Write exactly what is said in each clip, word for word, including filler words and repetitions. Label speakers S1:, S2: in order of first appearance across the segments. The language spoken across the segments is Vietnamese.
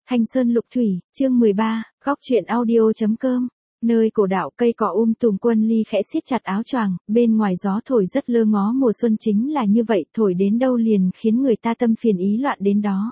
S1: Thanh Sơn Lục Thủy, chương mười ba, góc truyện audio.com. Nơi cổ đạo cây cỏ um tùm, Quân Ly khẽ siết chặt áo choàng, bên ngoài gió thổi rất lơ ngó, mùa xuân chính là như vậy, thổi đến đâu liền khiến người ta tâm phiền ý loạn đến đó.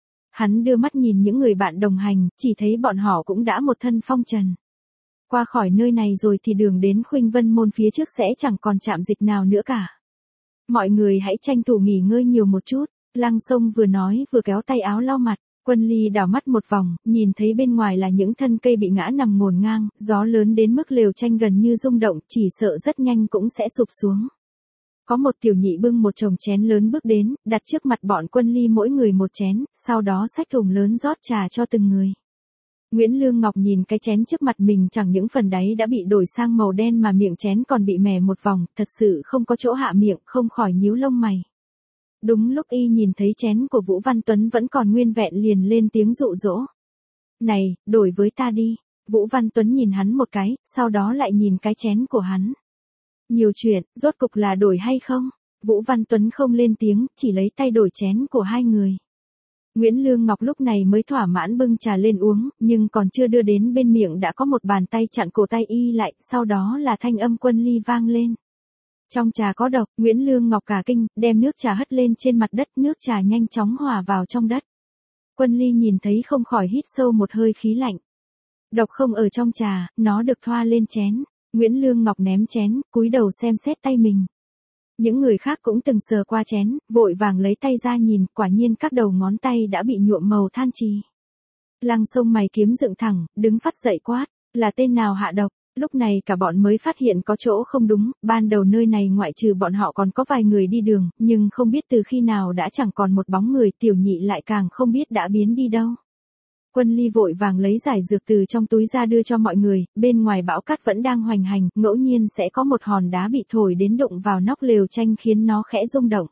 S1: Hắn đưa mắt nhìn những người bạn đồng hành, chỉ thấy bọn họ cũng đã một thân phong trần. Qua khỏi nơi này rồi thì đường đến Khuynh Vân môn phía trước sẽ chẳng còn trạm dịch nào nữa cả. Mọi người hãy tranh thủ nghỉ ngơi nhiều một chút. Lăng Sông vừa nói vừa kéo tay áo lau mặt. Quân Ly đảo mắt một vòng, nhìn thấy bên ngoài là những thân cây bị ngã nằm ngổn ngang, gió lớn đến mức lều tranh gần như rung động, chỉ sợ rất nhanh cũng sẽ sụp xuống. Có một tiểu nhị bưng một chồng chén lớn bước đến, đặt trước mặt bọn Quân Ly mỗi người một chén, sau đó xách thùng lớn rót trà cho từng người. Nguyễn Lương Ngọc nhìn cái chén trước mặt mình, chẳng những phần đáy đã bị đổi sang màu đen mà miệng chén còn bị mẻ một vòng, thật sự không có chỗ hạ miệng, không khỏi nhíu lông mày. Đúng lúc y nhìn thấy chén của Vũ Văn Tuấn vẫn còn nguyên vẹn liền lên tiếng dụ dỗ. Này, đổi với ta đi. Vũ Văn Tuấn nhìn hắn một cái, sau đó lại nhìn cái chén của hắn. Nhiều chuyện, rốt cục là đổi hay không? Vũ Văn Tuấn không lên tiếng, chỉ lấy tay đổi chén của hai người. Nguyễn Lương Ngọc lúc này mới thỏa mãn bưng trà lên uống, nhưng còn chưa đưa đến bên miệng đã có một bàn tay chặn cổ tay y lại, sau đó là thanh âm Quân Ly vang lên. Trong trà có độc. Nguyễn Lương Ngọc cả kinh, đem nước trà hất lên trên mặt đất, nước trà nhanh chóng hòa vào trong đất. Quân Ly nhìn thấy không khỏi hít sâu một hơi khí lạnh. Độc không ở trong trà, nó được thoa lên chén. Nguyễn Lương Ngọc ném chén, cúi đầu xem xét tay mình. Những người khác cũng từng sờ qua chén, vội vàng lấy tay ra nhìn, quả nhiên các đầu ngón tay đã bị nhuộm màu than trì. Lăng Sông mày kiếm dựng thẳng, đứng phắt dậy quát, là tên nào hạ độc? Lúc này cả bọn mới phát hiện có chỗ không đúng, ban đầu nơi này ngoại trừ bọn họ còn có vài người đi đường, nhưng không biết từ khi nào đã chẳng còn một bóng người, tiểu nhị lại càng không biết đã biến đi đâu. Quân Ly vội vàng lấy giải dược từ trong túi ra đưa cho mọi người, bên ngoài bão cát vẫn đang hoành hành, ngẫu nhiên sẽ có một hòn đá bị thổi đến đụng vào nóc lều tranh khiến nó khẽ rung động.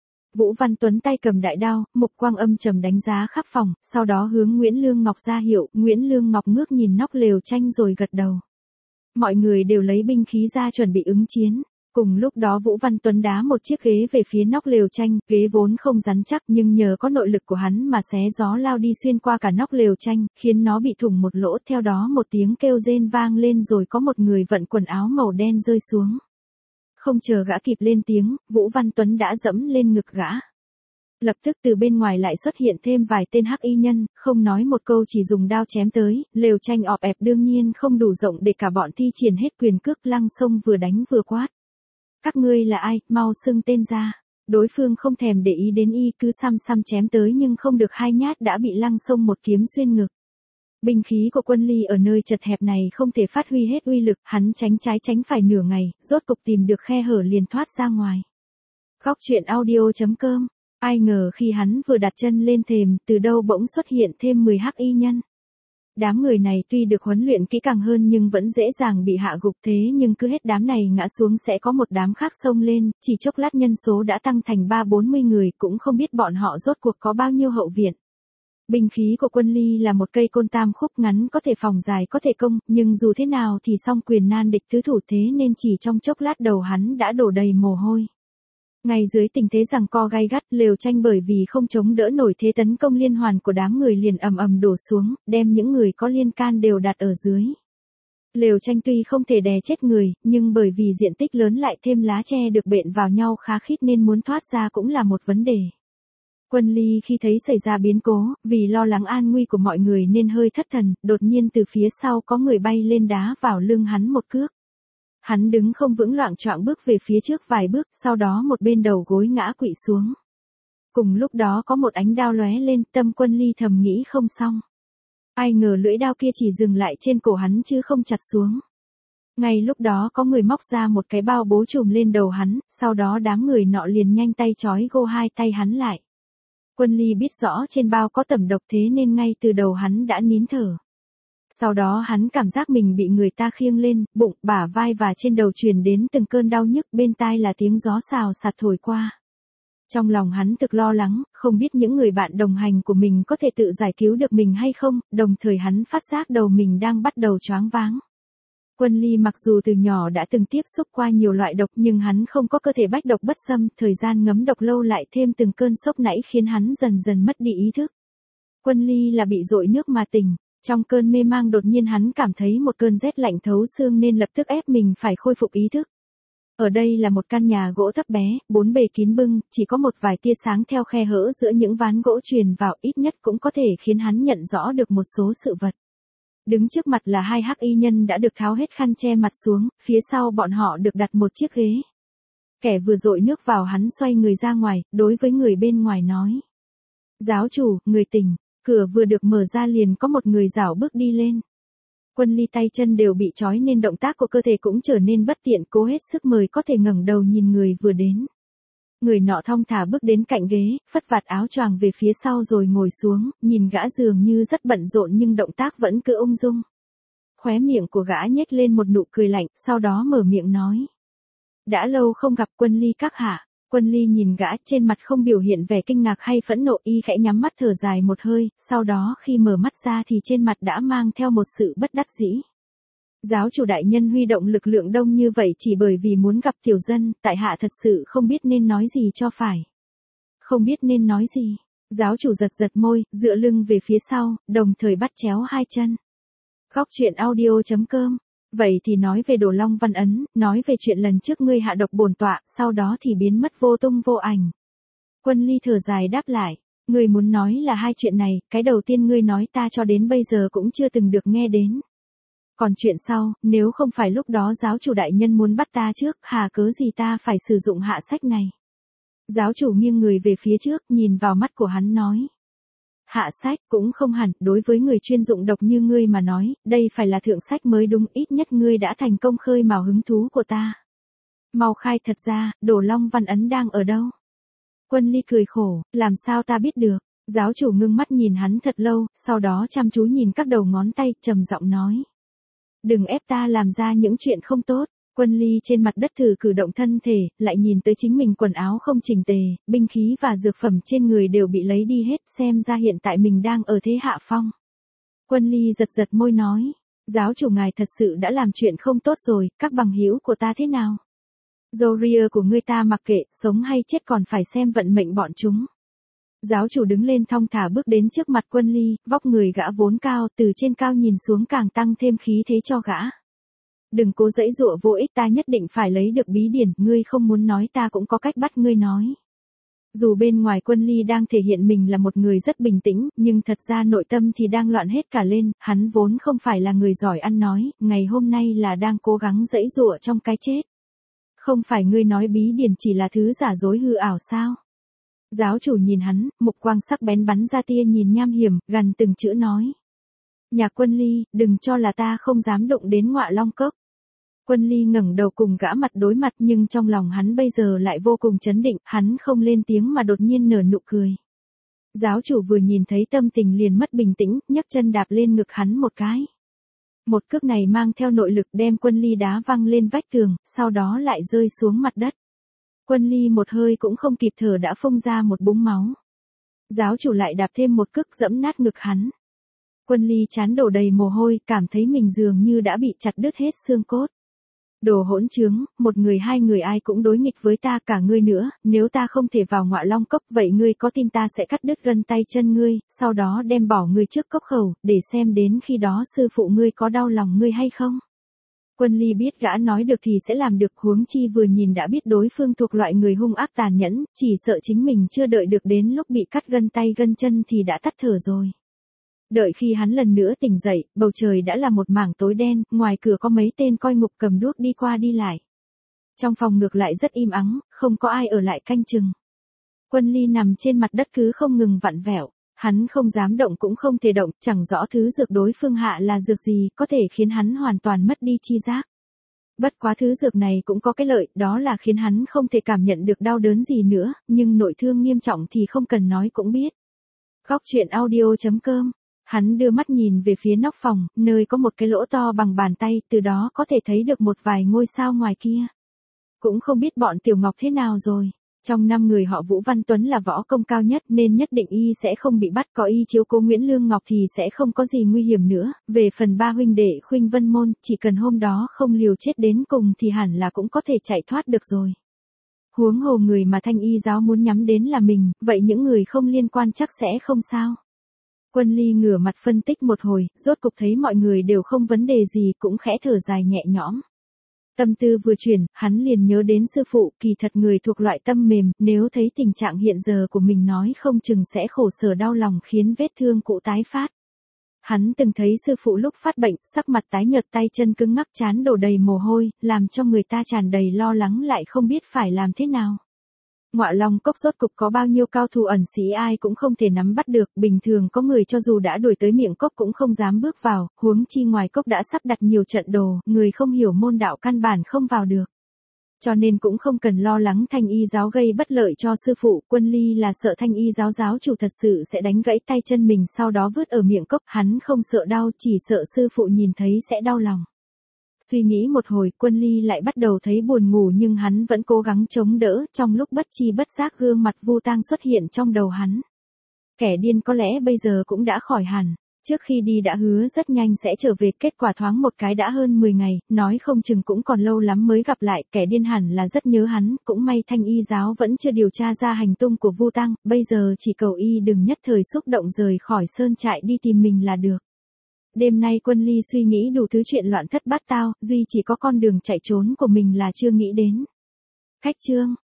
S1: Vũ Văn Tuấn tay cầm đại đao, mục quang âm trầm đánh giá khắp phòng, sau đó hướng Nguyễn Lương Ngọc ra hiệu, Nguyễn Lương Ngọc ngước nhìn nóc lều tranh rồi gật đầu. Mọi người đều lấy binh khí ra chuẩn bị ứng chiến. Cùng lúc đó Vũ Văn Tuấn đá một chiếc ghế về phía nóc lều tranh, ghế vốn không rắn chắc nhưng nhờ có nội lực của hắn mà xé gió lao đi xuyên qua cả nóc lều tranh, khiến nó bị thủng một lỗ, theo đó một tiếng kêu rên vang lên rồi có một người vận quần áo màu đen rơi xuống. Không chờ gã kịp lên tiếng, Vũ Văn Tuấn đã dẫm lên ngực gã. Lập tức từ bên ngoài lại xuất hiện thêm vài tên hắc y nhân, không nói một câu chỉ dùng đao chém tới, lều tranh ọp ẹp đương nhiên không đủ rộng để cả bọn thi triển hết quyền cước. Lăng Sông vừa đánh vừa quát. Các ngươi là ai, mau xưng tên ra. Đối phương không thèm để ý đến y, cứ xăm xăm chém tới nhưng không được hai nhát đã bị Lăng Sông một kiếm xuyên ngực. Binh khí của Quân Ly ở nơi chật hẹp này không thể phát huy hết uy lực, hắn tránh trái tránh phải nửa ngày, rốt cục tìm được khe hở liền thoát ra ngoài. Góc truyện audio.com. Ai ngờ khi hắn vừa đặt chân lên thềm, từ đâu bỗng xuất hiện thêm mười hắc y nhân. Đám người này tuy được huấn luyện kỹ càng hơn nhưng vẫn dễ dàng bị hạ gục, thế nhưng cứ hết đám này ngã xuống sẽ có một đám khác xông lên, chỉ chốc lát nhân số đã tăng thành ba bốn mươi người, cũng không biết bọn họ rốt cuộc có bao nhiêu hậu viện. Binh khí của Quân Ly là một cây côn tam khúc, ngắn có thể phòng, dài có thể công, nhưng dù thế nào thì song quyền nan địch tứ thủ, thế nên chỉ trong chốc lát đầu hắn đã đổ đầy mồ hôi. Ngay dưới tình thế giằng co gay gắt, lều tranh bởi vì không chống đỡ nổi thế tấn công liên hoàn của đám người liền ầm ầm đổ xuống, đem những người có liên can đều đặt ở dưới. Lều tranh tuy không thể đè chết người, nhưng bởi vì diện tích lớn lại thêm lá tre được bện vào nhau khá khít nên muốn thoát ra cũng là một vấn đề. Quân Ly khi thấy xảy ra biến cố, vì lo lắng an nguy của mọi người nên hơi thất thần, đột nhiên từ phía sau có người bay lên đá vào lưng hắn một cước. Hắn đứng không vững, loạng choạng bước về phía trước vài bước, sau đó một bên đầu gối ngã quỵ xuống. Cùng lúc đó có một ánh đao lóe lên, tâm Quân Ly thầm nghĩ không xong. Ai ngờ lưỡi đao kia chỉ dừng lại trên cổ hắn chứ không chặt xuống. Ngay lúc đó có người móc ra một cái bao bố trùm lên đầu hắn, sau đó đám người nọ liền nhanh tay trói gô hai tay hắn lại. Quân Ly biết rõ trên bao có tẩm độc, thế nên ngay từ đầu hắn đã nín thở. Sau đó hắn cảm giác mình bị người ta khiêng lên, bụng, bả vai và trên đầu truyền đến từng cơn đau nhức, bên tai là tiếng gió xào xạc thổi qua. Trong lòng hắn thực lo lắng, không biết những người bạn đồng hành của mình có thể tự giải cứu được mình hay không, đồng thời hắn phát giác đầu mình đang bắt đầu choáng váng. Quân Ly mặc dù từ nhỏ đã từng tiếp xúc qua nhiều loại độc nhưng hắn không có cơ thể bách độc bất xâm, thời gian ngấm độc lâu lại thêm từng cơn sốc nảy khiến hắn dần dần mất đi ý thức. Quân Ly là bị dội nước mà tỉnh, trong cơn mê mang đột nhiên hắn cảm thấy một cơn rét lạnh thấu xương nên lập tức ép mình phải khôi phục ý thức. Ở đây là một căn nhà gỗ thấp bé, bốn bề kín bưng, chỉ có một vài tia sáng theo khe hở giữa những ván gỗ truyền vào, ít nhất cũng có thể khiến hắn nhận rõ được một số sự vật. Đứng trước mặt là hai hắc y nhân đã được tháo hết khăn che mặt xuống, phía sau bọn họ được đặt một chiếc ghế. Kẻ vừa dội nước vào hắn xoay người ra ngoài, đối với người bên ngoài nói. Giáo chủ, người tỉnh, cửa vừa được mở ra liền có một người rảo bước đi lên. Quân Ly tay chân đều bị trói nên động tác của cơ thể cũng trở nên bất tiện, cố hết sức mới có thể ngẩng đầu nhìn người vừa đến. Người nọ thong thả bước đến cạnh ghế, phất vạt áo choàng về phía sau rồi ngồi xuống, nhìn gã dường như rất bận rộn nhưng động tác vẫn cứ ung dung. Khóe miệng của gã nhếch lên một nụ cười lạnh, sau đó mở miệng nói. Đã lâu không gặp Quân Ly các hạ. Quân Ly nhìn gã, trên mặt không biểu hiện vẻ kinh ngạc hay phẫn nộ, y khẽ nhắm mắt thở dài một hơi, sau đó khi mở mắt ra thì trên mặt đã mang theo một sự bất đắc dĩ. Giáo chủ đại nhân huy động lực lượng đông như vậy chỉ bởi vì muốn gặp tiểu dân, tại hạ thật sự không biết nên nói gì cho phải. Không biết nên nói gì. Giáo chủ giật giật môi, dựa lưng về phía sau, đồng thời bắt chéo hai chân. Góc truyện audio chấm com. Vậy thì nói về Đồ Long Văn Ấn, nói về chuyện lần trước ngươi hạ độc bổn tọa, sau đó thì biến mất vô tung vô ảnh. Quân Ly thở dài đáp lại, ngươi muốn nói là hai chuyện này, cái đầu tiên ngươi nói ta cho đến bây giờ cũng chưa từng được nghe đến. Còn chuyện sau, nếu không phải lúc đó giáo chủ đại nhân muốn bắt ta trước, hà cớ gì ta phải sử dụng hạ sách này. Giáo chủ nghiêng người về phía trước, nhìn vào mắt của hắn nói. Hạ sách cũng không hẳn, đối với người chuyên dụng độc như ngươi mà nói, đây phải là thượng sách mới đúng, ít nhất ngươi đã thành công khơi mào hứng thú của ta. Mau khai thật ra, Đồ Long Văn Ấn đang ở đâu? Quân Ly cười khổ, làm sao ta biết được? Giáo chủ ngưng mắt nhìn hắn thật lâu, sau đó chăm chú nhìn các đầu ngón tay, trầm giọng nói. Đừng ép ta làm ra những chuyện không tốt. Quân Ly trên mặt đất thử cử động thân thể, lại nhìn tới chính mình quần áo không chỉnh tề, binh khí và dược phẩm trên người đều bị lấy đi hết, xem ra hiện tại mình đang ở thế hạ phong. Quân Ly giật giật môi nói, giáo chủ ngài thật sự đã làm chuyện không tốt rồi, các bằng hữu của ta thế nào? Zoria của ngươi ta mặc kệ, sống hay chết còn phải xem vận mệnh bọn chúng. Giáo chủ đứng lên thong thả bước đến trước mặt Quân Ly, vóc người gã vốn cao, từ trên cao nhìn xuống càng tăng thêm khí thế cho gã. Đừng cố giãy giụa vô ích, ta nhất định phải lấy được bí điển, ngươi không muốn nói ta cũng có cách bắt ngươi nói. Dù bên ngoài Quân Ly đang thể hiện mình là một người rất bình tĩnh, nhưng thật ra nội tâm thì đang loạn hết cả lên, hắn vốn không phải là người giỏi ăn nói, ngày hôm nay là đang cố gắng giãy giụa trong cái chết. Không phải ngươi nói bí điển chỉ là thứ giả dối hư ảo sao? Giáo chủ nhìn hắn, mục quang sắc bén bắn ra tia nhìn nham hiểm, gần từng chữ nói. Nhà Quân Ly, đừng cho là ta không dám động đến Ngọa Long Cốc. Quân Ly ngẩng đầu cùng gã mặt đối mặt nhưng trong lòng hắn bây giờ lại vô cùng chấn định, hắn không lên tiếng mà đột nhiên nở nụ cười. Giáo chủ vừa nhìn thấy tâm tình liền mất bình tĩnh, nhấc chân đạp lên ngực hắn một cái. Một cước này mang theo nội lực đem Quân Ly đá văng lên vách tường, sau đó lại rơi xuống mặt đất. Quân Ly một hơi cũng không kịp thở đã phun ra một búng máu. Giáo chủ lại đạp thêm một cước dẫm nát ngực hắn. Quân Ly trán đổ đầy mồ hôi, cảm thấy mình dường như đã bị chặt đứt hết xương cốt. Đồ hỗn trướng, một người hai người ai cũng đối nghịch với ta, cả ngươi nữa, nếu ta không thể vào Ngọa Long Cốc vậy ngươi có tin ta sẽ cắt đứt gân tay chân ngươi, sau đó đem bỏ ngươi trước cốc khẩu, để xem đến khi đó sư phụ ngươi có đau lòng ngươi hay không. Quân Ly biết gã nói được thì sẽ làm được, huống chi vừa nhìn đã biết đối phương thuộc loại người hung ác tàn nhẫn, chỉ sợ chính mình chưa đợi được đến lúc bị cắt gân tay gân chân thì đã tắt thở rồi. Đợi khi hắn lần nữa tỉnh dậy, bầu trời đã là một mảng tối đen, ngoài cửa có mấy tên coi ngục cầm đuốc đi qua đi lại. Trong phòng ngược lại rất im ắng, không có ai ở lại canh chừng. Quân Ly nằm trên mặt đất cứ không ngừng vặn vẹo, hắn không dám động cũng không thể động, chẳng rõ thứ dược đối phương hạ là dược gì, có thể khiến hắn hoàn toàn mất đi chi giác. Bất quá thứ dược này cũng có cái lợi, đó là khiến hắn không thể cảm nhận được đau đớn gì nữa, nhưng nội thương nghiêm trọng thì không cần nói cũng biết. Góc truyện audio chấm com. Hắn đưa mắt nhìn về phía nóc phòng, nơi có một cái lỗ to bằng bàn tay, từ đó có thể thấy được một vài ngôi sao ngoài kia. Cũng không biết bọn Tiểu Ngọc thế nào rồi. Trong năm người họ Vũ Văn Tuấn là võ công cao nhất nên nhất định y sẽ không bị bắt, có y chiếu cố Nguyễn Lương Ngọc thì sẽ không có gì nguy hiểm nữa. Về phần ba huynh đệ Khuynh Vân Môn, chỉ cần hôm đó không liều chết đến cùng thì hẳn là cũng có thể chạy thoát được rồi. Huống hồ người mà Thanh Y giáo muốn nhắm đến là mình, vậy những người không liên quan chắc sẽ không sao. Quân Ly ngửa mặt phân tích một hồi, rốt cục thấy mọi người đều không vấn đề gì, cũng khẽ thở dài nhẹ nhõm. Tâm tư vừa chuyển, hắn liền nhớ đến sư phụ, kỳ thật người thuộc loại tâm mềm, nếu thấy tình trạng hiện giờ của mình nói không chừng sẽ khổ sở đau lòng khiến vết thương cũ tái phát. Hắn từng thấy sư phụ lúc phát bệnh, sắc mặt tái nhợt, tay chân cứng ngắc, trán đổ đầy mồ hôi, làm cho người ta tràn đầy lo lắng lại không biết phải làm thế nào. Ngọa Long Cốc rốt cục có bao nhiêu cao thủ ẩn sĩ ai cũng không thể nắm bắt được, bình thường có người cho dù đã đuổi tới miệng cốc cũng không dám bước vào, huống chi ngoài cốc đã sắp đặt nhiều trận đồ, người không hiểu môn đạo căn bản không vào được. Cho nên cũng không cần lo lắng Thanh Y giáo gây bất lợi cho sư phụ, Quân Ly là sợ Thanh Y giáo giáo chủ thật sự sẽ đánh gãy tay chân mình sau đó vứt ở miệng cốc, hắn không sợ đau, chỉ sợ sư phụ nhìn thấy sẽ đau lòng. Suy nghĩ một hồi, Quân Ly lại bắt đầu thấy buồn ngủ nhưng hắn vẫn cố gắng chống đỡ, trong lúc bất chi bất giác gương mặt Vu Tang xuất hiện trong đầu hắn. Kẻ điên có lẽ bây giờ cũng đã khỏi hẳn, trước khi đi đã hứa rất nhanh sẽ trở về, kết quả thoáng một cái đã hơn mười ngày, nói không chừng cũng còn lâu lắm mới gặp lại, kẻ điên hẳn là rất nhớ hắn, cũng may Thanh Y giáo vẫn chưa điều tra ra hành tung của Vu Tang, bây giờ chỉ cầu y đừng nhất thời xúc động rời khỏi sơn trại đi tìm mình là được. Đêm nay Quân Ly suy nghĩ đủ thứ chuyện loạn thất bát tao, duy chỉ có con đường chạy trốn của mình là chưa nghĩ đến. Khách Trương